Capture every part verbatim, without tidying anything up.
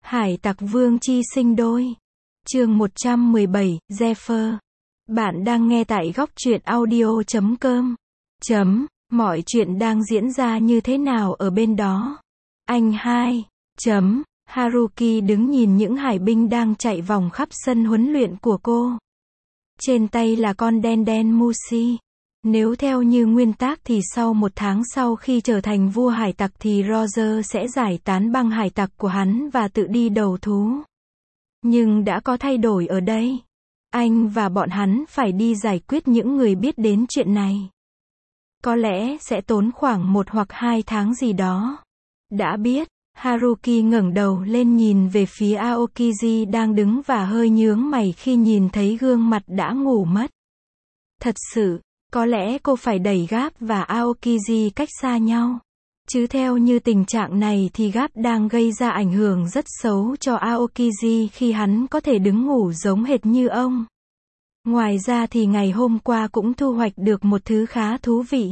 Hải tặc vương chi sinh đôi. Chương một trăm mười bảy, Zephyr. Bạn đang nghe tại góc truyện audio chấm com. Chấm, mọi chuyện đang diễn ra như thế nào ở bên đó? Anh hai. Chấm, Haruki đứng nhìn những hải binh đang chạy vòng khắp sân huấn luyện của cô. Trên tay là con đen đen Mushi. Nếu theo như nguyên tắc thì sau một tháng sau khi trở thành vua hải tặc thì Roger sẽ giải tán băng hải tặc của hắn và tự đi đầu thú. Nhưng đã có thay đổi ở đây. Anh và bọn hắn phải đi giải quyết những người biết đến chuyện này. Có lẽ sẽ tốn khoảng một hoặc hai tháng gì đó. Đã biết, Haruki ngẩng đầu lên nhìn về phía Aokiji đang đứng và hơi nhướng mày khi nhìn thấy gương mặt đã ngủ mất. Thật sự, có lẽ cô phải đẩy Gap và Aokiji cách xa nhau. Chứ theo như tình trạng này thì Gap đang gây ra ảnh hưởng rất xấu cho Aokiji khi hắn có thể đứng ngủ giống hệt như ông. Ngoài ra thì ngày hôm qua cũng thu hoạch được một thứ khá thú vị.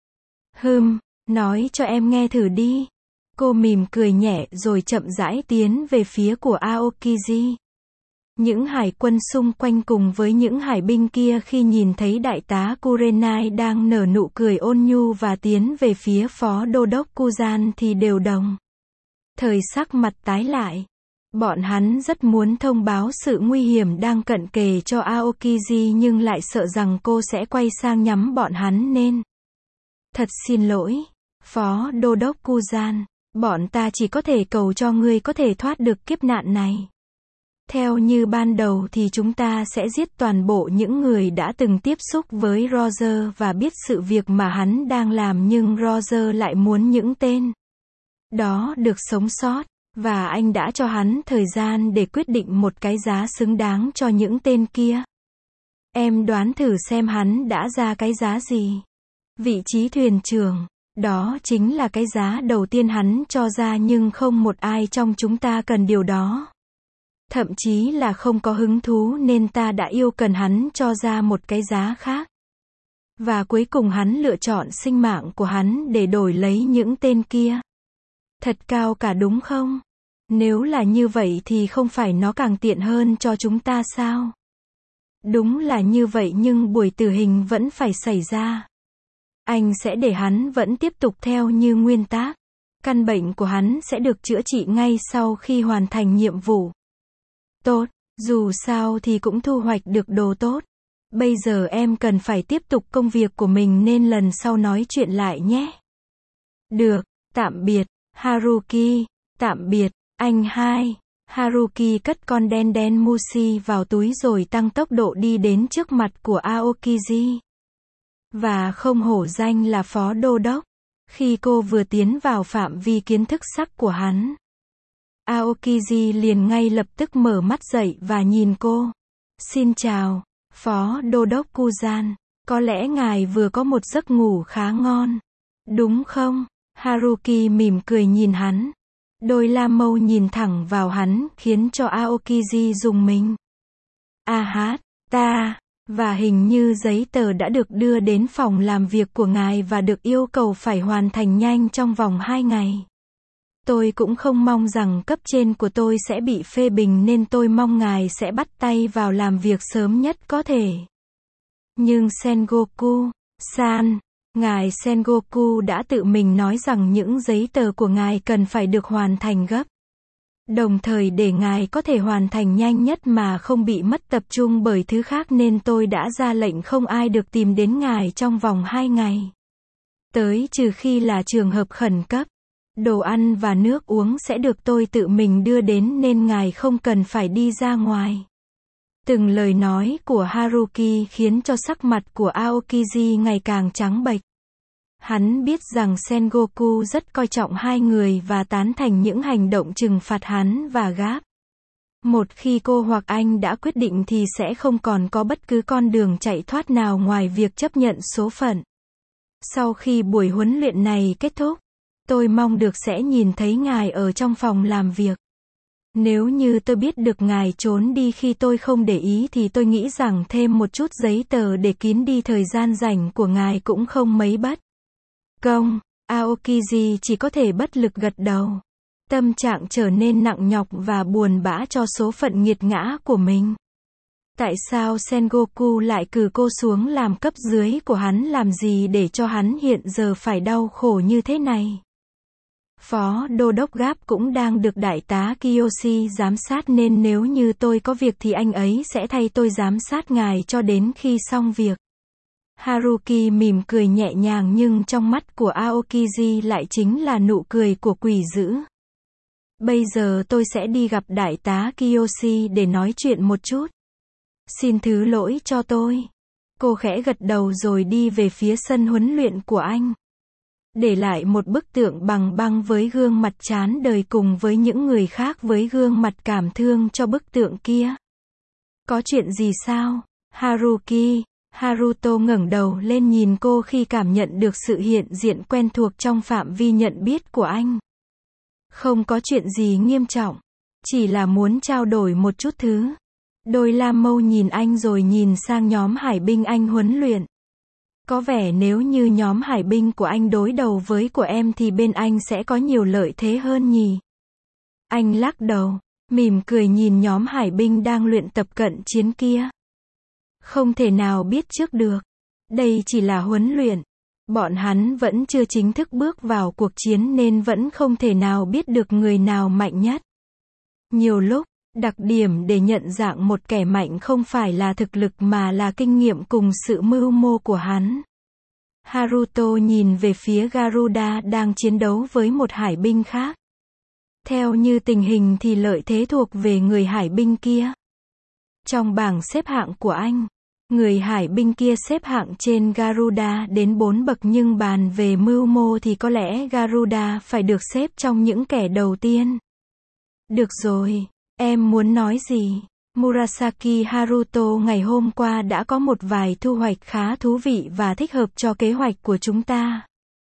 Hừm, nói cho em nghe thử đi. Cô mỉm cười nhẹ rồi chậm rãi tiến về phía của Aokiji. Những hải quân xung quanh cùng với những hải binh kia khi nhìn thấy đại tá Kurenai đang nở nụ cười ôn nhu và tiến về phía phó đô đốc Kuzan thì đều đồng thời sắc mặt tái lại. Bọn hắn rất muốn thông báo sự nguy hiểm đang cận kề cho Aokiji nhưng lại sợ rằng cô sẽ quay sang nhắm bọn hắn nên. Thật xin lỗi, phó đô đốc Kuzan, bọn ta chỉ có thể cầu cho ngươi có thể thoát được kiếp nạn này. Theo như ban đầu thì chúng ta sẽ giết toàn bộ những người đã từng tiếp xúc với Roger và biết sự việc mà hắn đang làm nhưng Roger lại muốn những tên đó được sống sót, và anh đã cho hắn thời gian để quyết định một cái giá xứng đáng cho những tên kia. Em đoán thử xem hắn đã ra cái giá gì? Vị trí thuyền trưởng, đó chính là cái giá đầu tiên hắn cho ra nhưng không một ai trong chúng ta cần điều đó. Thậm chí là không có hứng thú nên ta đã yêu cầu hắn cho ra một cái giá khác. Và cuối cùng hắn lựa chọn sinh mạng của hắn để đổi lấy những tên kia. Thật cao cả đúng không? Nếu là như vậy thì không phải nó càng tiện hơn cho chúng ta sao? Đúng là như vậy nhưng buổi tử hình vẫn phải xảy ra. Anh sẽ để hắn vẫn tiếp tục theo như nguyên tắc. Căn bệnh của hắn sẽ được chữa trị ngay sau khi hoàn thành nhiệm vụ. Tốt, dù sao thì cũng thu hoạch được đồ tốt. Bây giờ em cần phải tiếp tục công việc của mình nên lần sau nói chuyện lại nhé. Được, tạm biệt, Haruki, tạm biệt, anh hai. Haruki cất con đen đen Mushi vào túi rồi tăng tốc độ đi đến trước mặt của Aokiji. Và không hổ danh là phó đô đốc. Khi cô vừa tiến vào phạm vi kiến thức sắc của hắn, Aokiji liền ngay lập tức mở mắt dậy và nhìn cô. Xin chào, phó đô đốc Kuzan. Có lẽ ngài vừa có một giấc ngủ khá ngon, đúng không? Haruki mỉm cười nhìn hắn. Đôi lam mâu nhìn thẳng vào hắn khiến cho Aokiji rùng mình. A hát, ta, và hình như giấy tờ đã được đưa đến phòng làm việc của ngài và được yêu cầu phải hoàn thành nhanh trong vòng hai ngày. Tôi cũng không mong rằng cấp trên của tôi sẽ bị phê bình nên tôi mong ngài sẽ bắt tay vào làm việc sớm nhất có thể. Nhưng Sengoku-san, ngài Sengoku đã tự mình nói rằng những giấy tờ của ngài cần phải được hoàn thành gấp. Đồng thời để ngài có thể hoàn thành nhanh nhất mà không bị mất tập trung bởi thứ khác nên tôi đã ra lệnh không ai được tìm đến ngài trong vòng hai ngày. Tới trừ khi là trường hợp khẩn cấp. Đồ ăn và nước uống sẽ được tôi tự mình đưa đến nên ngài không cần phải đi ra ngoài. Từng lời nói của Haruki khiến cho sắc mặt của Aokiji ngày càng trắng bệch. Hắn biết rằng Sengoku rất coi trọng hai người và tán thành những hành động trừng phạt hắn và Gap. Một khi cô hoặc anh đã quyết định thì sẽ không còn có bất cứ con đường chạy thoát nào ngoài việc chấp nhận số phận. Sau khi buổi huấn luyện này kết thúc, tôi mong được sẽ nhìn thấy ngài ở trong phòng làm việc. Nếu như tôi biết được ngài trốn đi khi tôi không để ý thì tôi nghĩ rằng thêm một chút giấy tờ để kín đi thời gian rảnh của ngài cũng không mấy bất công. Aokiji chỉ có thể bất lực gật đầu. Tâm trạng trở nên nặng nhọc và buồn bã cho số phận nghiệt ngã của mình. Tại sao Sengoku lại cử cô xuống làm cấp dưới của hắn làm gì để cho hắn hiện giờ phải đau khổ như thế này? Phó Đô đốc Gáp cũng đang được Đại tá Kiyoshi giám sát nên nếu như tôi có việc thì anh ấy sẽ thay tôi giám sát ngài cho đến khi xong việc. Haruki mỉm cười nhẹ nhàng nhưng trong mắt của Aokiji lại chính là nụ cười của quỷ dữ. Bây giờ tôi sẽ đi gặp Đại tá Kiyoshi để nói chuyện một chút. Xin thứ lỗi cho tôi. Cô khẽ gật đầu rồi đi về phía sân huấn luyện của anh. Để lại một bức tượng bằng băng với gương mặt chán đời cùng với những người khác với gương mặt cảm thương cho bức tượng kia. Có chuyện gì sao? Haruki, Haruto ngẩng đầu lên nhìn cô khi cảm nhận được sự hiện diện quen thuộc trong phạm vi nhận biết của anh. Không có chuyện gì nghiêm trọng. Chỉ là muốn trao đổi một chút thứ. Đôi lam mâu nhìn anh rồi nhìn sang nhóm hải binh anh huấn luyện. Có vẻ nếu như nhóm hải binh của anh đối đầu với của em thì bên anh sẽ có nhiều lợi thế hơn nhỉ? Anh lắc đầu, mỉm cười nhìn nhóm hải binh đang luyện tập cận chiến kia. Không thể nào biết trước được. Đây chỉ là huấn luyện. Bọn hắn vẫn chưa chính thức bước vào cuộc chiến nên vẫn không thể nào biết được người nào mạnh nhất. Nhiều lúc, đặc điểm để nhận dạng một kẻ mạnh không phải là thực lực mà là kinh nghiệm cùng sự mưu mô của hắn. Haruto nhìn về phía Garuda đang chiến đấu với một hải binh khác. Theo như tình hình thì lợi thế thuộc về người hải binh kia. Trong bảng xếp hạng của anh, người hải binh kia xếp hạng trên Garuda đến bốn bậc nhưng bàn về mưu mô thì có lẽ Garuda phải được xếp trong những kẻ đầu tiên. Được rồi. Em muốn nói gì? Murasaki Haruto ngày hôm qua đã có một vài thu hoạch khá thú vị và thích hợp cho kế hoạch của chúng ta.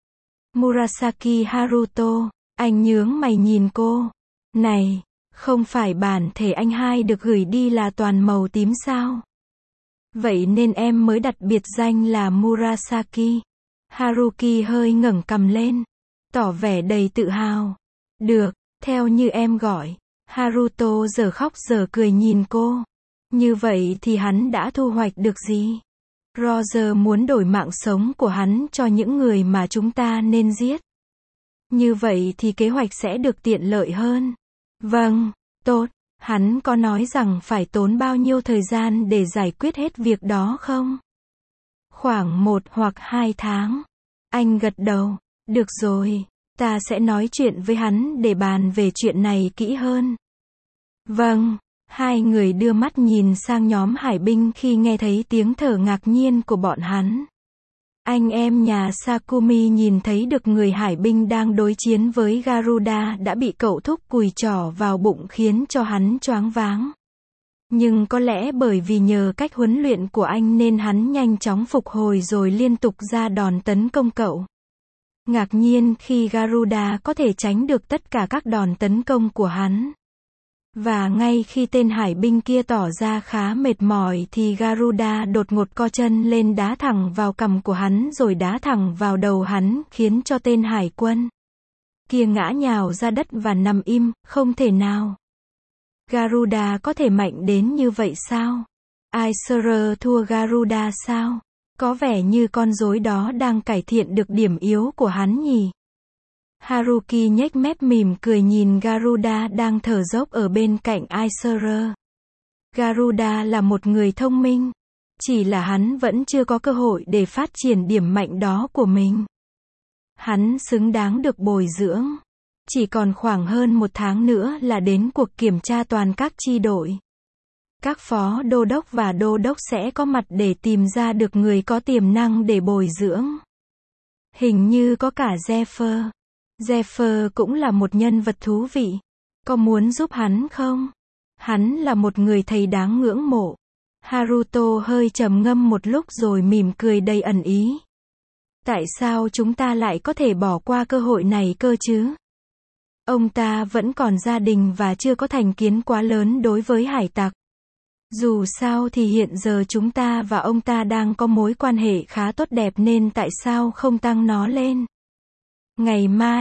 Murasaki Haruto, anh nhướng mày nhìn cô. Này, không phải bản thể anh hai được gửi đi là toàn màu tím sao? Vậy nên em mới đặt biệt danh là Murasaki. Haruki hơi ngẩng cằm lên, tỏ vẻ đầy tự hào. Được, theo như em gọi. Haruto giờ khóc giờ cười nhìn cô. Như vậy thì hắn đã thu hoạch được gì? Roger muốn đổi mạng sống của hắn cho những người mà chúng ta nên giết. Như vậy thì kế hoạch sẽ được tiện lợi hơn. Vâng, tốt. Hắn có nói rằng phải tốn bao nhiêu thời gian để giải quyết hết việc đó không? Khoảng một hoặc hai tháng. Anh gật đầu. Được rồi, ta sẽ nói chuyện với hắn để bàn về chuyện này kỹ hơn. Vâng, hai người đưa mắt nhìn sang nhóm hải binh khi nghe thấy tiếng thở ngạc nhiên của bọn hắn. Anh em nhà Sakumi nhìn thấy được người hải binh đang đối chiến với Garuda đã bị cậu thúc cùi trỏ vào bụng khiến cho hắn choáng váng. Nhưng có lẽ bởi vì nhờ cách huấn luyện của anh nên hắn nhanh chóng phục hồi rồi liên tục ra đòn tấn công cậu. Ngạc nhiên khi Garuda có thể tránh được tất cả các đòn tấn công của hắn. Và ngay khi tên hải binh kia tỏ ra khá mệt mỏi thì Garuda đột ngột co chân lên đá thẳng vào cằm của hắn rồi đá thẳng vào đầu hắn khiến cho tên hải quân kia ngã nhào ra đất và nằm im, không thể nào. Garuda có thể mạnh đến như vậy sao? Aiser thua Garuda sao? Có vẻ như con rối đó đang cải thiện được điểm yếu của hắn nhỉ? Haruki nhếch mép mỉm cười nhìn Garuda đang thở dốc ở bên cạnh Aiser. Garuda là một người thông minh. Chỉ là hắn vẫn chưa có cơ hội để phát triển điểm mạnh đó của mình. Hắn xứng đáng được bồi dưỡng. Chỉ còn khoảng hơn một tháng nữa là đến cuộc kiểm tra toàn các chi đội. Các phó đô đốc và đô đốc sẽ có mặt để tìm ra được người có tiềm năng để bồi dưỡng. Hình như có cả Zephyr. Zephyr cũng là một nhân vật thú vị. Có muốn giúp hắn không? Hắn là một người thầy đáng ngưỡng mộ. Haruto hơi trầm ngâm một lúc rồi mỉm cười đầy ẩn ý. Tại sao chúng ta lại có thể bỏ qua cơ hội này cơ chứ? Ông ta vẫn còn gia đình và chưa có thành kiến quá lớn đối với hải tặc. Dù sao thì hiện giờ chúng ta và ông ta đang có mối quan hệ khá tốt đẹp nên tại sao không tăng nó lên? Ngày mai,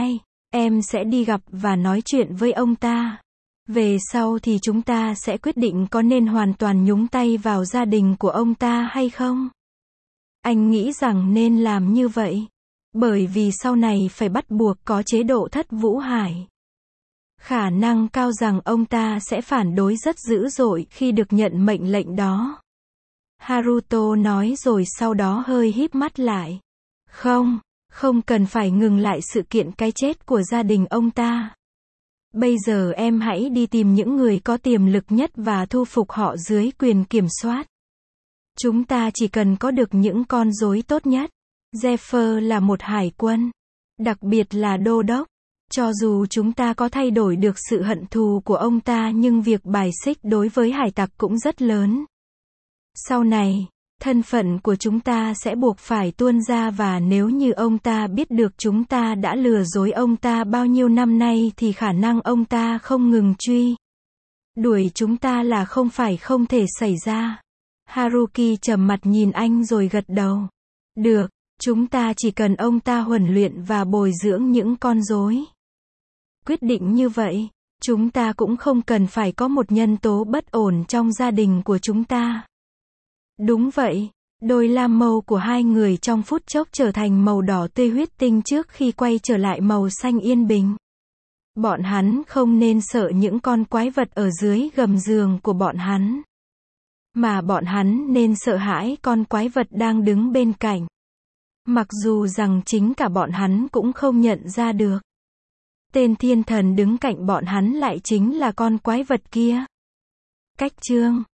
Em sẽ đi gặp và nói chuyện với ông ta. Về sau thì chúng ta sẽ quyết định có nên hoàn toàn nhúng tay vào gia đình của ông ta hay không. Anh nghĩ rằng nên làm như vậy. Bởi vì sau này phải bắt buộc có chế độ thất Vũ Hải. Khả năng cao rằng ông ta sẽ phản đối rất dữ dội khi được nhận mệnh lệnh đó. Haruto nói rồi sau đó hơi híp mắt lại. Không, không cần phải ngừng lại sự kiện cái chết của gia đình ông ta. Bây giờ em hãy đi tìm những người có tiềm lực nhất và thu phục họ dưới quyền kiểm soát. Chúng ta chỉ cần có được những con rối tốt nhất. Zephyr là một hải quân. Đặc biệt là đô đốc. Cho dù chúng ta có thay đổi được sự hận thù của ông ta nhưng việc bài xích đối với hải tặc cũng rất lớn. Sau này, thân phận của chúng ta sẽ buộc phải tuôn ra và nếu như ông ta biết được chúng ta đã lừa dối ông ta bao nhiêu năm nay thì khả năng ông ta không ngừng truy đuổi chúng ta là không phải không thể xảy ra. Haruki trầm mặt nhìn anh rồi gật đầu. Được, chúng ta chỉ cần ông ta huấn luyện và bồi dưỡng những con rối. Quyết định như vậy, chúng ta cũng không cần phải có một nhân tố bất ổn trong gia đình của chúng ta. Đúng vậy, đôi lam mâu của hai người trong phút chốc trở thành màu đỏ tươi huyết tinh trước khi quay trở lại màu xanh yên bình. Bọn hắn không nên sợ những con quái vật ở dưới gầm giường của bọn hắn. Mà bọn hắn nên sợ hãi con quái vật đang đứng bên cạnh. Mặc dù rằng chính cả bọn hắn cũng không nhận ra được. Tên thiên thần đứng cạnh bọn hắn lại chính là con quái vật kia. Cách chương